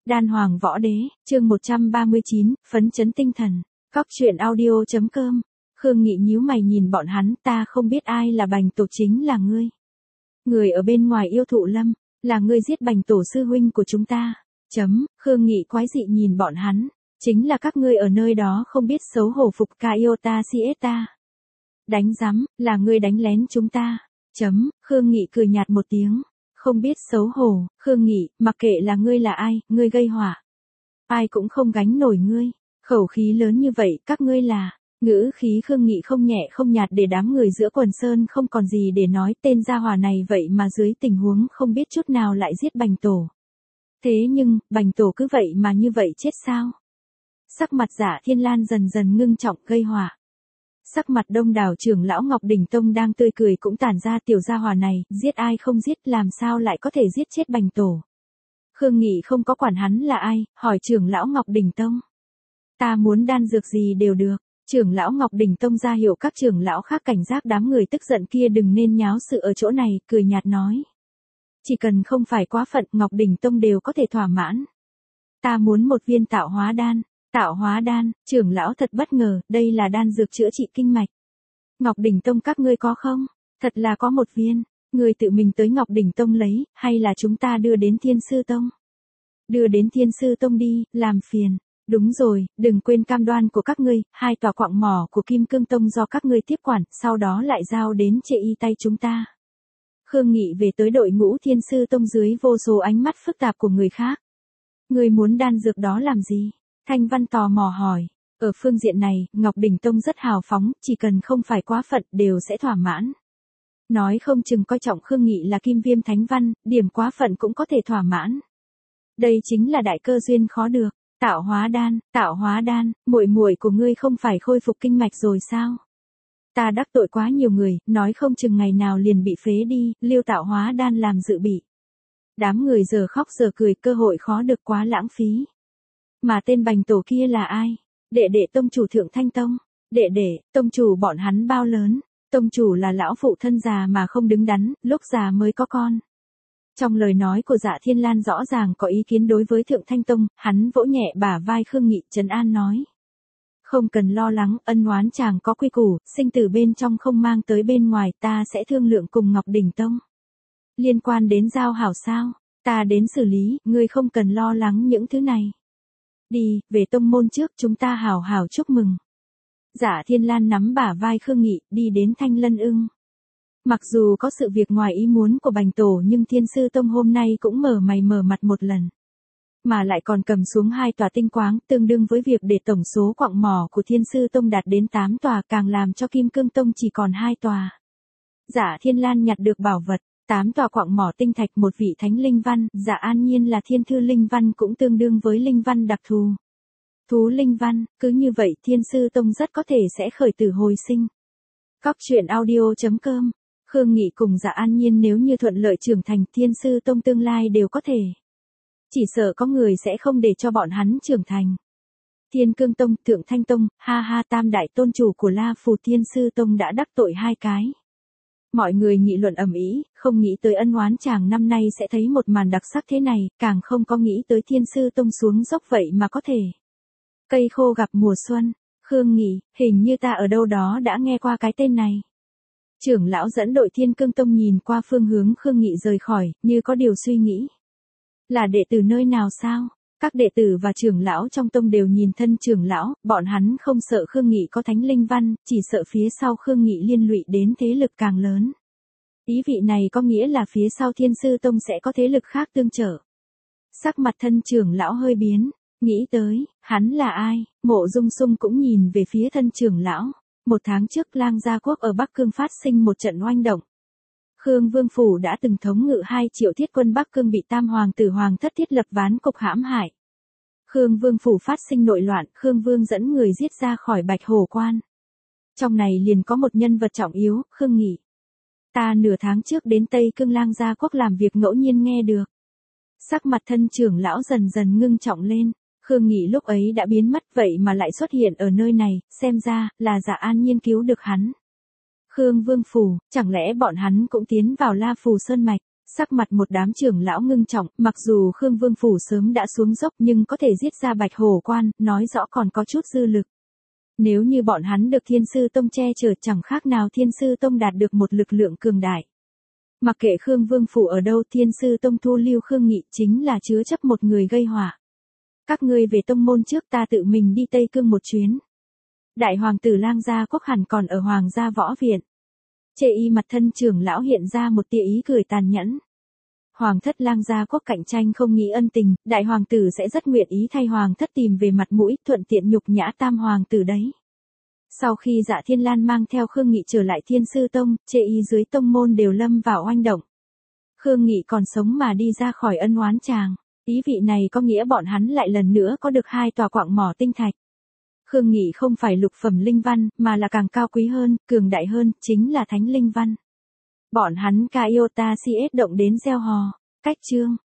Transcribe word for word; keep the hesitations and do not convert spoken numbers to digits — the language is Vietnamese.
Đan Hoàng Võ Đế, chương một trăm ba mươi chín, phấn chấn tinh thần. Cóc truyện audio chấm com. Khương Nghị nhíu mày nhìn bọn hắn, ta không biết ai là Bành Tổ, chính là ngươi. Người ở bên ngoài yêu thụ lâm, là ngươi giết Bành Tổ sư huynh của chúng ta. Chấm, Khương Nghị quái dị nhìn bọn hắn, chính là các ngươi ở nơi đó không biết xấu hổ phục ca yêu ta siesta. Đánh rắm, là ngươi đánh lén chúng ta. Chấm, Khương Nghị cười nhạt một tiếng. Không biết xấu hổ, Khương Nghị, mặc kệ là ngươi là ai, ngươi gây họa. Ai cũng không gánh nổi ngươi, khẩu khí lớn như vậy, các ngươi là, ngữ khí Khương Nghị không nhẹ không nhạt để đám người giữa quần sơn không còn gì để nói, tên gia hỏa này vậy mà dưới tình huống không biết chút nào lại giết Bành Tổ. Thế nhưng, Bành Tổ cứ vậy mà như vậy chết sao? Sắc mặt Dạ Thiên Lan dần dần ngưng trọng, gây họa. Sắc mặt đông đảo trưởng lão Ngọc Đỉnh Tông đang tươi cười cũng tản ra, tiểu gia hỏa này, giết ai không giết, làm sao lại có thể giết chết Bành Tổ. Khương Nghị không có quản hắn là ai, hỏi trưởng lão Ngọc Đỉnh Tông. Ta muốn đan dược gì đều được. Trưởng lão Ngọc Đỉnh Tông ra hiệu các trưởng lão khác cảnh giác đám người tức giận kia đừng nên nháo sự ở chỗ này, cười nhạt nói. Chỉ cần không phải quá phận, Ngọc Đỉnh Tông đều có thể thỏa mãn. Ta muốn một viên tạo hóa đan. Tạo hóa đan, trưởng lão thật bất ngờ, đây là đan dược chữa trị kinh mạch. Ngọc Đỉnh Tông các ngươi có không? Thật là có một viên, ngươi tự mình tới Ngọc Đỉnh Tông lấy, hay là chúng ta đưa đến Thiên Sư Tông? Đưa đến Thiên Sư Tông đi, làm phiền. Đúng rồi, đừng quên cam đoan của các ngươi, hai tòa quặng mỏ của Kim Cương Tông do các ngươi tiếp quản, sau đó lại giao đến Trệ Y tay chúng ta. Khương Nghị về tới đội ngũ Thiên Sư Tông dưới vô số ánh mắt phức tạp của người khác. Ngươi muốn đan dược đó làm gì? Thanh Văn tò mò hỏi, ở phương diện này, Ngọc Đỉnh Tông rất hào phóng, chỉ cần không phải quá phận đều sẽ thỏa mãn. Nói không chừng coi trọng Khương Nghị là Kim Viêm Thánh Văn, điểm quá phận cũng có thể thỏa mãn. Đây chính là đại cơ duyên khó được. Tạo hóa đan, tạo hóa đan, muội muội của ngươi không phải khôi phục kinh mạch rồi sao? Ta đắc tội quá nhiều người, nói không chừng ngày nào liền bị phế đi, lưu tạo hóa đan làm dự bị. Đám người giờ khóc giờ cười, cơ hội khó được quá lãng phí. Mà tên Bành Tổ kia là ai? Đệ đệ tông chủ Thượng Thanh Tông. Đệ đệ, tông chủ bọn hắn bao lớn? Tông chủ là lão phụ thân già mà không đứng đắn, lúc già mới có con. Trong lời nói của Dạ Thiên Lan rõ ràng có ý kiến đối với Thượng Thanh Tông, hắn vỗ nhẹ bả vai Khương Nghị trấn an nói. Không cần lo lắng, ân oán chàng có quy củ, sinh tử bên trong không mang tới bên ngoài, ta sẽ thương lượng cùng Ngọc Đỉnh Tông. Liên quan đến giao hảo sao, ta đến xử lý, ngươi không cần lo lắng những thứ này. Đi, về tông môn trước chúng ta hảo hảo chúc mừng. Dạ Thiên Lan nắm bả vai Khương Nghị, đi đến Thanh Lân Ưng. Mặc dù có sự việc ngoài ý muốn của Bành Tổ nhưng Thiên Sư Tông hôm nay cũng mở mày mở mặt một lần. Mà lại còn cầm xuống hai tòa tinh quáng, tương đương với việc để tổng số quặng mỏ của Thiên Sư Tông đạt đến tám tòa, càng làm cho Kim Cương Tông chỉ còn hai tòa. Dạ Thiên Lan nhặt được bảo vật, tám tòa quặng mỏ tinh thạch, một vị thánh linh văn, Dạ An Nhiên là thiên thư linh văn cũng tương đương với linh văn đặc thù. Thú linh văn, cứ như vậy Thiên Sư Tông rất có thể sẽ khởi tử hồi sinh. Cóc truyện audio chấm com. Khương Nghị cùng Dạ An Nhiên nếu như thuận lợi trưởng thành, Thiên Sư Tông tương lai đều có thể. Chỉ sợ có người sẽ không để cho bọn hắn trưởng thành. Thiên Cương Tông, Thượng Thanh Tông, ha ha, tam đại tôn chủ của La Phù Thiên Sư Tông đã đắc tội hai cái. Mọi người nghị luận ầm ĩ, không nghĩ tới ân oán chàng năm nay sẽ thấy một màn đặc sắc thế này, càng không có nghĩ tới Thiên Sư Tông xuống dốc vậy mà có thể. Cây khô gặp mùa xuân, Khương Nghị, hình như ta ở đâu đó đã nghe qua cái tên này. Trưởng lão dẫn đội Thiên Cương Tông nhìn qua phương hướng Khương Nghị rời khỏi, như có điều suy nghĩ. Là đệ tử nơi nào sao? Các đệ tử và trưởng lão trong tông đều nhìn thân trưởng lão, bọn hắn không sợ Khương Nghị có thánh linh văn, chỉ sợ phía sau Khương Nghị liên lụy đến thế lực càng lớn. Ý vị này có nghĩa là phía sau Thiên Sư Tông sẽ có thế lực khác tương trợ. Sắc mặt thân trưởng lão hơi biến, nghĩ tới, hắn là ai? Mộ Dung Sung cũng nhìn về phía thân trưởng lão. Một tháng trước Lang Gia Quốc ở Bắc Cương phát sinh một trận oanh động. Khương Vương Phủ đã từng thống ngự hai triệu thiết quân Bắc Cương bị tam hoàng tử hoàng thất thiết lập ván cục hãm hại. Khương Vương Phủ phát sinh nội loạn, Khương Vương dẫn người giết ra khỏi Bạch Hổ Quan. Trong này liền có một nhân vật trọng yếu, Khương Nghị. Ta nửa tháng trước đến Tây Cương Lang Gia Quốc làm việc ngẫu nhiên nghe được. Sắc mặt thân trưởng lão dần dần ngưng trọng lên. Khương Nghị lúc ấy đã biến mất vậy mà lại xuất hiện ở nơi này, xem ra, là Dạ An Nhiên cứu được hắn. Khương Vương Phủ, chẳng lẽ bọn hắn cũng tiến vào La Phù Sơn Mạch? Sắc mặt một đám trưởng lão ngưng trọng, mặc dù Khương Vương Phủ sớm đã xuống dốc nhưng có thể giết ra Bạch Hổ Quan, nói rõ còn có chút dư lực. Nếu như bọn hắn được Thiên Sư Tông che chở chẳng khác nào Thiên Sư Tông đạt được một lực lượng cường đại. Mặc kệ Khương Vương Phủ ở đâu, Thiên Sư Tông thu lưu Khương Nghị chính là chứa chấp một người gây họa. Các ngươi về tông môn trước, ta tự mình đi Tây Cương một chuyến. Đại hoàng tử Lang Gia Quốc hẳn còn ở Hoàng gia võ viện. Chê y mặt thân trưởng lão hiện ra một tia ý cười tàn nhẫn. Hoàng thất Lang Gia Quốc cạnh tranh không nghĩ ân tình, đại hoàng tử sẽ rất nguyện ý thay hoàng thất tìm về mặt mũi, thuận tiện nhục nhã tam hoàng tử đấy. Sau khi Dạ Thiên Lan mang theo Khương Nghị trở lại Thiên Sư Tông, chê y dưới tông môn đều lâm vào oanh động. Khương Nghị còn sống mà đi ra khỏi ân oán chàng, ý vị này có nghĩa bọn hắn lại lần nữa có được hai tòa quạng mỏ tinh thạch. Khương Nghị không phải lục phẩm linh văn, mà là càng cao quý hơn, cường đại hơn, chính là thánh linh văn. Bọn hắn Kaiota xê ét động đến gieo hò. Cách chương